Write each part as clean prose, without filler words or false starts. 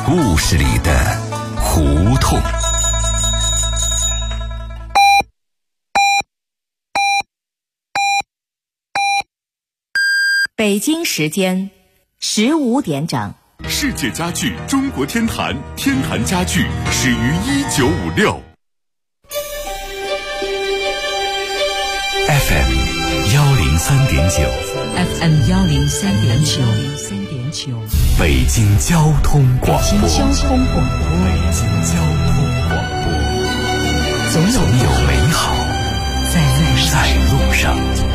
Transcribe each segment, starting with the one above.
故事里的胡同。 北京时间15点整。 世界家具中国天坛，天坛家具始于1956。 FM 103.9 FM 103.9， 北京交通广播。 北京交通广播，总有美好在路上。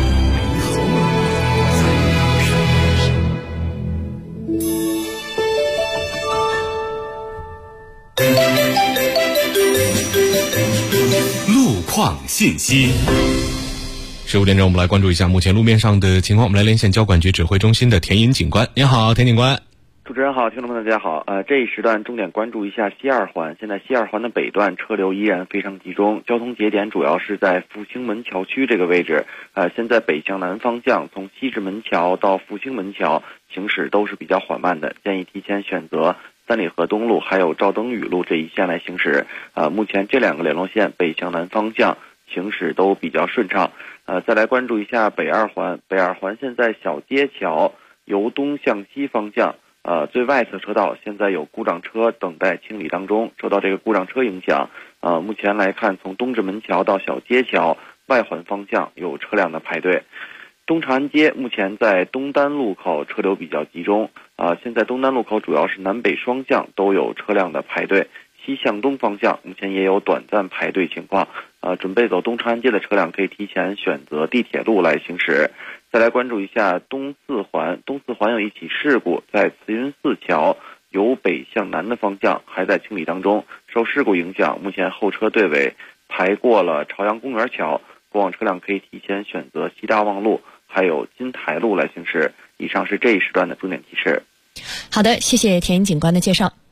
路况信息。 15点钟，我们来关注一下目前路面上的情况。我们来连线交管局指挥中心的田银警官。您好，田警官。 主持人好，听众朋友大家好。这一时段重点关注一下西二环。现在西二环的北段车流依然非常集中，交通节点主要是在复兴门桥区这个位置。现在北向南方向，从西直门桥到复兴门桥行驶都是比较缓慢的，建议提前选择三里河东路还有赵登禹路这一线来行驶。目前这两个联络线北向南方向行驶都比较顺畅。再来关注一下北二环。北二环现在小街桥由东向西方向，最外侧车道现在有故障车等待清理当中。受到这个故障车影响，目前来看，从东直门桥到小街桥外环方向有车辆的排队。东长安街目前在东单路口车流比较集中，现在东单路口主要是南北双向都有车辆的排队，西向东方向目前也有短暂排队情况。准备走东长安街的车辆可以提前选择地铁路来行驶。再来关注一下东四环。东四环有一起事故，在慈云寺桥由北向南的方向还在清理当中。受事故影响，目前后车队尾排过了朝阳公园桥，过往车辆可以提前选择西大望路还有金台路来行驶。以上是这一时段的重点提示。 好的，谢谢田警官的介绍。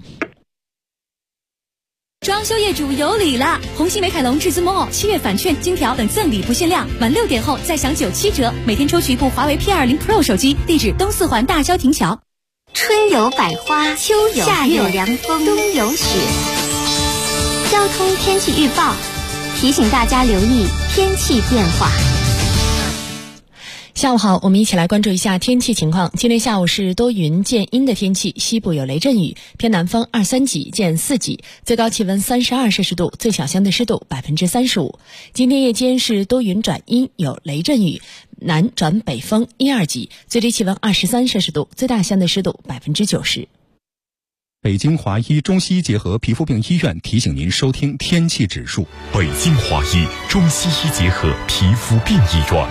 装修业主有礼了！红星美凯龙至尊 Mall 7月返券、金条等赠礼不限量，晚6点后再享97折，每天抽取一部华为 P20 Pro 手机。地址东四环大郊亭桥。 春有百花，秋有夏有凉风，冬有雪。交通天气预报提醒大家留意天气变化。 下午好，我们一起来关注一下天气情况。今天下午是多云见阴的天气，西部有雷阵雨，偏南风2-3级见4级，最高气温32摄氏度，最小相对湿度35%。今天夜间是多云转阴，有雷阵雨，南转北风1-2级，最低气温23摄氏度，最大相对湿度90%。 北京华医中西医结合皮肤病医院提醒您收听天气指数。 北京华医中西医结合皮肤病医院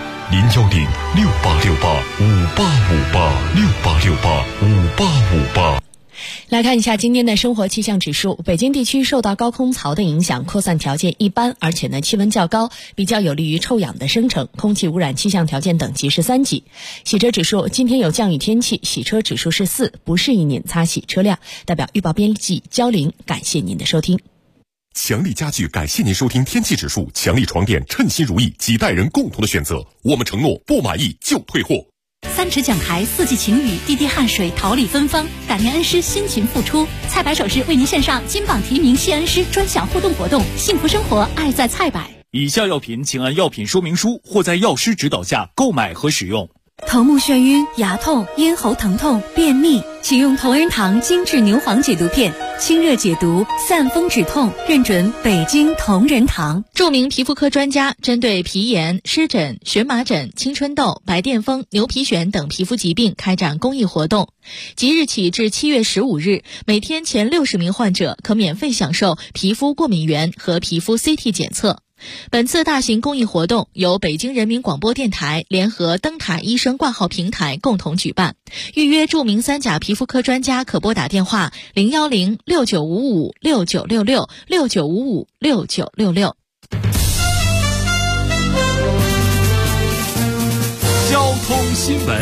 ，010-6868-5858，6868-5858。 来看一下今天的生活气象指数。北京地区受到高空槽的影响，扩散条件一般，而且呢气温较高，比较有利于臭氧的生成，空气污染气象条件等级是3级。洗车指数，今天有降雨天气，洗车指数是4，不适宜您擦洗车辆。代表预报编辑焦玲，感谢您的收听。 强力家具感谢您收听天气指数。强力床垫，称心如意，几代人共同的选择。我们承诺不满意就退货。 3尺讲台，4季晴雨，滴滴汗水，桃李芬芳，感念恩师辛勤付出。菜百首饰为您献上金榜题名谢恩师专享互动活动，幸福生活，爱在菜百。 以下药品请按药品说明书或在药师指导下购买和使用。 头目眩晕、牙痛、咽喉疼痛、便秘，请用同仁堂精致牛黄解毒片，清热解毒，散风止痛，认准北京同仁堂。 著名皮肤科专家针对皮炎、湿疹、荨麻疹、青春痘、白癜风、牛皮癣等皮肤疾病开展公益活动。即日起至7月15日，每天前60名患者可免费享受皮肤过敏原和皮肤 CT 检测。本次大型公益活动由北京人民广播电台联合灯塔医生挂号平台共同举办。预约著名3甲皮肤科专家可拨打电话010-6955-6966 交通新闻。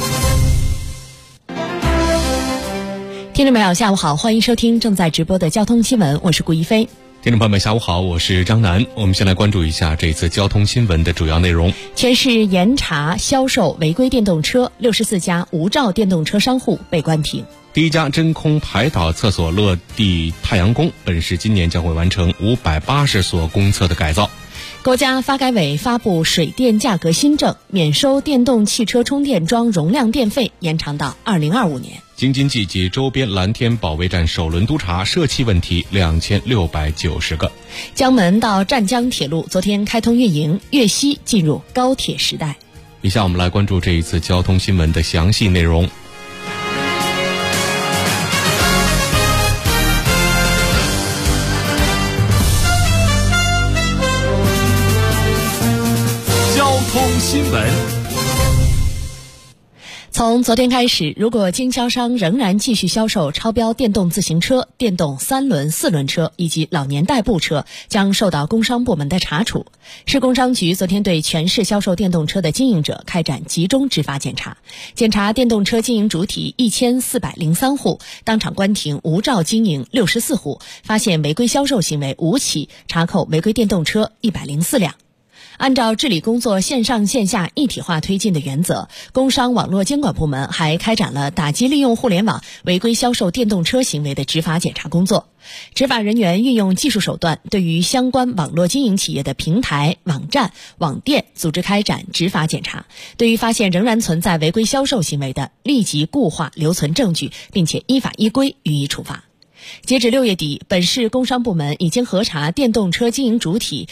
听众朋友下午好，欢迎收听正在直播的交通新闻，我是顾一飞。 听众朋友们下午好，我是张楠。我们先来关注一下这次交通新闻的主要内容。 全市严查销售违规电动车，64家无照电动车商户被关停。 第一家真空排导厕所落地太阳宫，本市今年将会完成580所公厕的改造。 国家发改委发布水电价格新政，免收电动汽车充电桩容量电费延长到2025年。 京津冀及周边蓝天保卫战首轮督查涉气问题2690个。 江门到湛江铁路昨天开通运营，粤西进入高铁时代。 以下我们来关注这一次交通新闻的详细内容。 新闻。 从昨天开始，如果经销商仍然继续销售超标电动自行车、电动3轮、4轮车以及老年代步车，将受到工商部门的查处。市工商局昨天对全市销售电动车的经营者开展集中执法检查，检查电动车经营主体1403户，当场关停无照经营64户，发现违规销售行为5起，查扣违规电动车104辆。按照治理工作线上线下一体化推进的原则，工商网络监管部门还开展了打击利用互联网违规销售电动车行为的执法检查工作。执法人员运用技术手段，对于相关网络经营企业的平台、网站、网店组织开展执法检查，对于发现仍然存在违规销售行为的，立即固化留存证据，并且依法依规予以处罚。截止6月底，本市工商部门已经核查电动车经营主体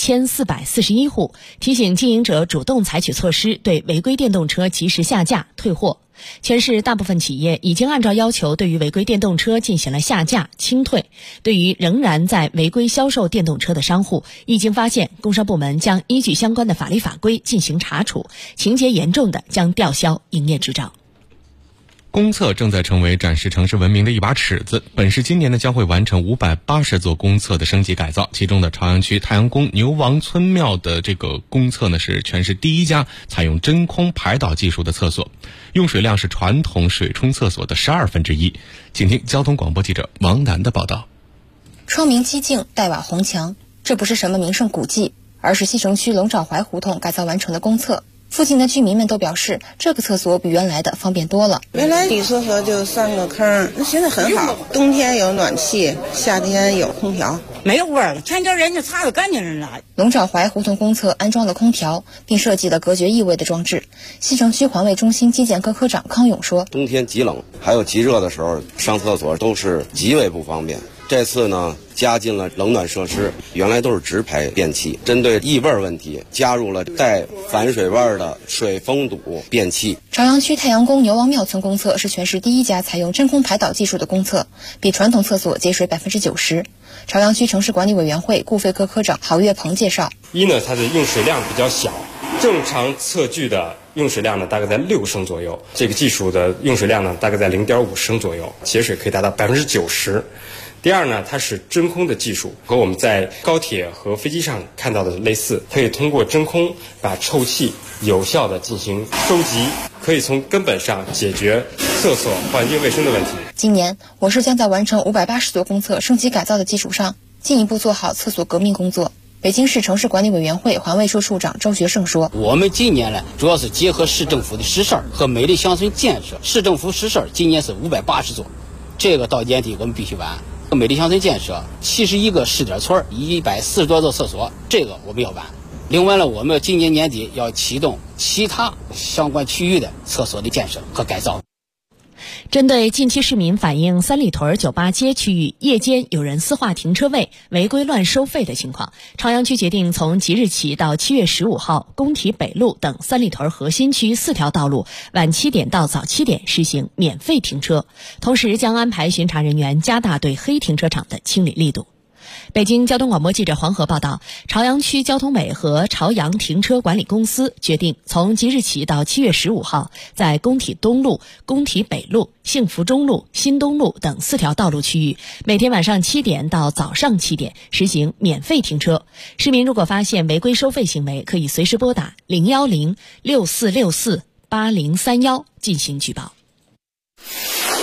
1441户，提醒经营者主动采取措施，对违规电动车及时下架、退货。全市大部分企业已经按照要求对于违规电动车进行了下架、清退。对于仍然在违规销售电动车的商户，一经发现，工商部门将依据相关的法律法规进行查处，情节严重的将吊销营业执照。 公厕正在成为展示城市文明的一把尺子，本市今年呢将会完成580座公厕的升级改造，其中的朝阳区太阳宫牛王村庙的这个公厕呢是全市第一家采用真空排导技术的厕所，用水量是传统水冲厕所的1/12。请听交通广播记者王楠的报道。 窗明几净，带瓦红墙，这不是什么名胜古迹，而是西城区龙爪槐胡同改造完成的公厕。附近的居民们都表示，这个厕所比原来的方便多了。 原来底厕所就3个坑，那现在很好，冬天有暖气，夏天有空调， 没有味儿了，全叫人家擦得干净了。 龙爪槐胡同公厕安装了空调，并设计了隔绝异味的装置。西城区环卫中心基建科科长康勇说， 冬天极冷还有极热的时候，上厕所都是极为不方便。这次呢，加进了冷暖设施，原来都是直排便器，针对异味问题，加入了带反水味的水封堵便器。 朝阳区太阳宫牛王庙村公厕是全市第一家采用真空排导技术的公厕，比传统厕所节水90%。朝阳区城市管理委员会顾费科科长郝月鹏介绍， 一呢，它的用水量比较小，正常测距的用水量呢大概在6升左右，这个技术的用水量呢大概在0.5升左右，节水可以达到90%。第二呢，它是真空的技术，和我们在高铁和飞机上看到的类似，可以通过真空把臭气有效的进行收集，可以从根本上解决厕所环境卫生的问题。 今年我市将在完成580座公厕升级改造的基础上，进一步做好厕所革命工作。北京市城市管理委员会环卫处处长周学胜说， 我们今年呢主要是结合市政府的实事和美丽乡村建设，市政府实事今年是580座，这个到年底我们必须完。美丽乡村建设71个试点村，140多座厕所，这个我们要完。另外呢，我们今年年底要启动其他相关区域的厕所的建设和改造。 针对近期市民反映三里屯酒吧街区域夜间有人私划停车位、违规乱收费的情况，朝阳区决定从即日起到7月15号，工体北路等三里屯核心区4条道路晚7点到早7点实行免费停车，同时将安排巡查人员加大对黑停车场的清理力度。北京交通广播记者黄河报道，朝阳区交通委和朝阳停车管理公司决定从即日起到7月15号，在工体东路、工体北路、幸福中路、新东路等4条道路区域，每天晚上7点到早上7点实行免费停车。市民如果发现违规收费行为，可以随时拨打010-6464-8031进行举报。 我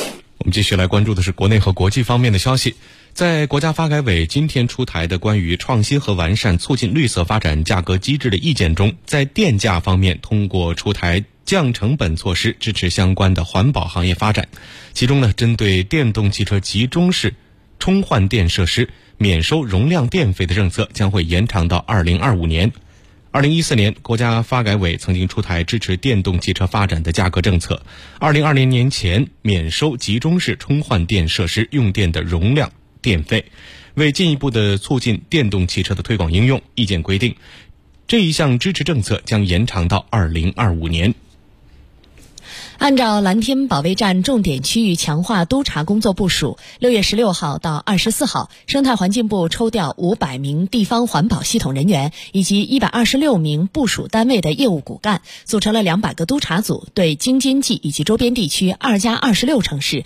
们继续来关注的是国内和国际方面的消息。在国家发改委今天出台的关于创新和完善促进绿色发展价格机制的意见中，在电价方面通过出台降成本措施，支持相关的环保行业发展。其中呢，针对电动汽车集中式充换电设施免收容量电费的政策将会延长到2025年。2014年，国家发改委曾经出台支持电动汽车发展的价格政策，2020年前免收集中式充换电设施用电的容量电费。为进一步的促进电动汽车的推广应用，意见规定，这一项支持政策将延长到2025年。 按照蓝天保卫战重点区域强化督查工作部署，6月16号到24号，生态环境部抽调500名地方环保系统人员以及126名部署单位的业务骨干，组成了200个督查组，对京津冀以及周边地区2+26城市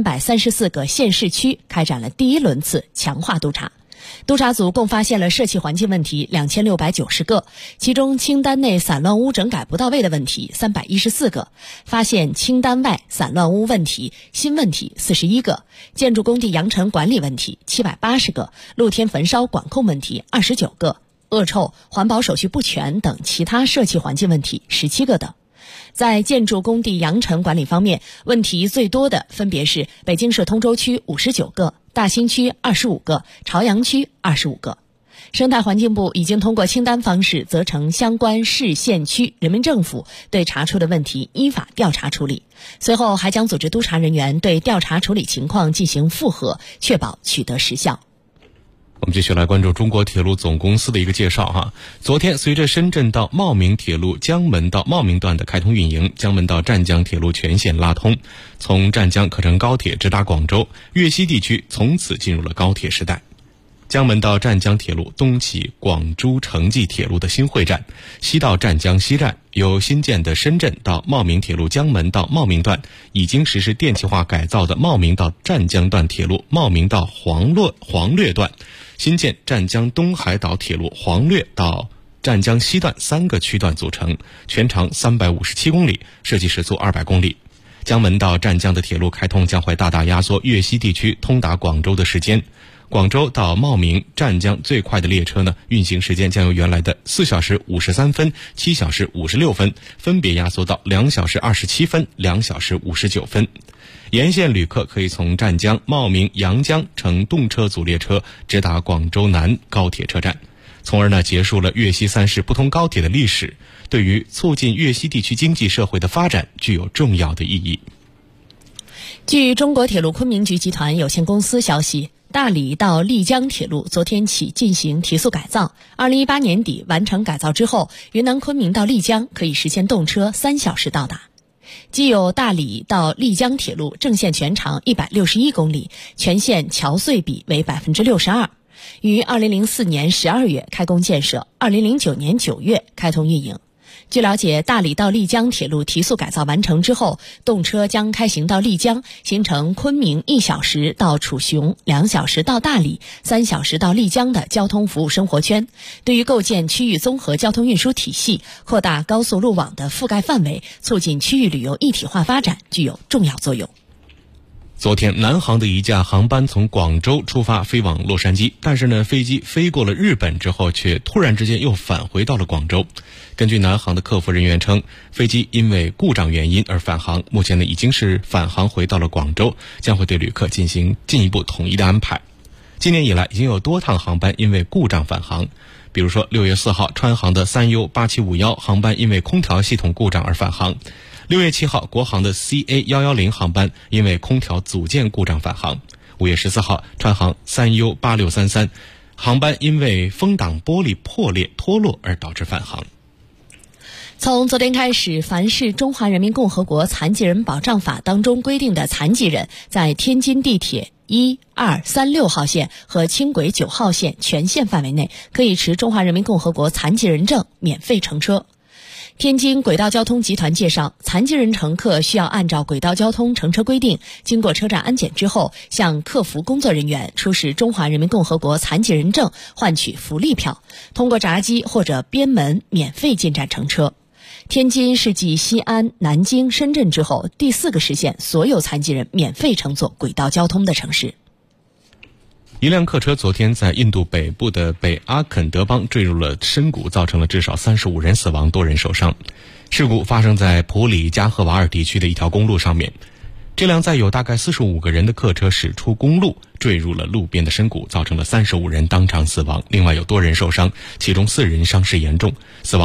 334个县市区开展了第一轮次强化督查。督查组共发现了涉气环境问题2690个，其中清单内散乱污整改不到位的问题314个，发现清单外散乱污问题新问题41个，建筑工地扬尘管理问题780个，露天焚烧管控问题29个，恶臭、环保手续不全等其他涉气环境问题17个等。在建筑工地扬尘管理方面，问题最多的分别是北京市通州区59个，大兴区25个，朝阳区25个。生态环境部已经通过清单方式责成相关市县区人民政府对查出的问题依法调查处理，随后还将组织督查人员对调查处理情况进行复核，确保取得实效。 我们继续来关注中国铁路总公司的一个介绍哈。昨天，随着深圳到茂名铁路江门到茂名段的开通运营，江门到湛江铁路全线拉通，从湛江可乘高铁直达广州，粤西地区从此进入了高铁时代。江门到湛江铁路东起广珠城际铁路的新会站，西到湛江西站，由新建的深圳到茂名铁路江门到茂名段，已经实施电气化改造的茂名到湛江段铁路茂名到黄略段，新建湛江东海岛铁路黄略到湛江西段3个区段组成，全长357公里，设计时速200公里。江门到湛江的铁路开通将会大大压缩粤西地区通达广州的时间。广州到茂名、湛江最快的列车呢，运行时间将由原来的4小时53分、7小时56分，分别压缩到2小时27分、2小时59分。沿线旅客可以从湛江、茂名、阳江乘动车组列车直达广州南高铁车站，从而呢结束了粤西3市不通高铁的历史，对于促进粤西地区经济社会的发展具有重要的意义。 据中国铁路昆明局集团有限公司消息，大理到丽江铁路昨天起进行提速改造，2018年底完成改造之后，云南昆明到丽江可以实现动车3小时到达。既有大理到丽江铁路正线全长161公里，全线桥隧比为 62%， 于2004年12月开工建设，2009年9月开通运营。据了解，大理到丽江铁路提速改造完成之后，动车将开行到丽江，形成昆明1小时到楚雄、2小时到大理、3小时到丽江的交通服务生活圈，对于构建区域综合交通运输体系、扩大高速路网的覆盖范围、促进区域旅游一体化发展具有重要作用。 昨天，南航的一架航班从广州出发飞往洛杉矶，但是呢，飞机飞过了日本之后，却突然之间又返回到了广州。根据南航的客服人员称，飞机因为故障原因而返航，目前呢已经是返航回到了广州，将会对旅客进行进一步统一的安排。今年以来，已经有多趟航班因为故障返航，比如说6月4号，川航的3U8751航班因为空调系统故障而返航。6月7号，国航的 CA110 航班因为空调组件故障返航。5月14号，川航 3U8633 航班因为风挡玻璃破裂脱落而导致返航。 从昨天开始，凡是中华人民共和国残疾人保障法当中规定的残疾人，在天津地铁1、2、3、6号线和轻轨9号线全线范围内，可以持中华人民共和国残疾人证免费乘车。天津轨道交通集团介绍，残疾人乘客需要按照轨道交通乘车规定，经过车站安检之后，向客服工作人员出示中华人民共和国残疾人证，换取福利票，通过闸机或者边门免费进站乘车。 天津是继西安、南京、深圳之后第4个实现所有残疾人免费乘坐轨道交通的城市。 一辆客车昨天在印度北部的北阿肯德邦坠入了深谷，造成了至少35人死亡，多人受伤。事故发生在普里加赫瓦尔地区的一条公路上面。这辆载有大概45个人的客车驶出公路，坠入了路边的深谷，造成了35人当场死亡，另外有多人受伤，其中4人伤势严重，死亡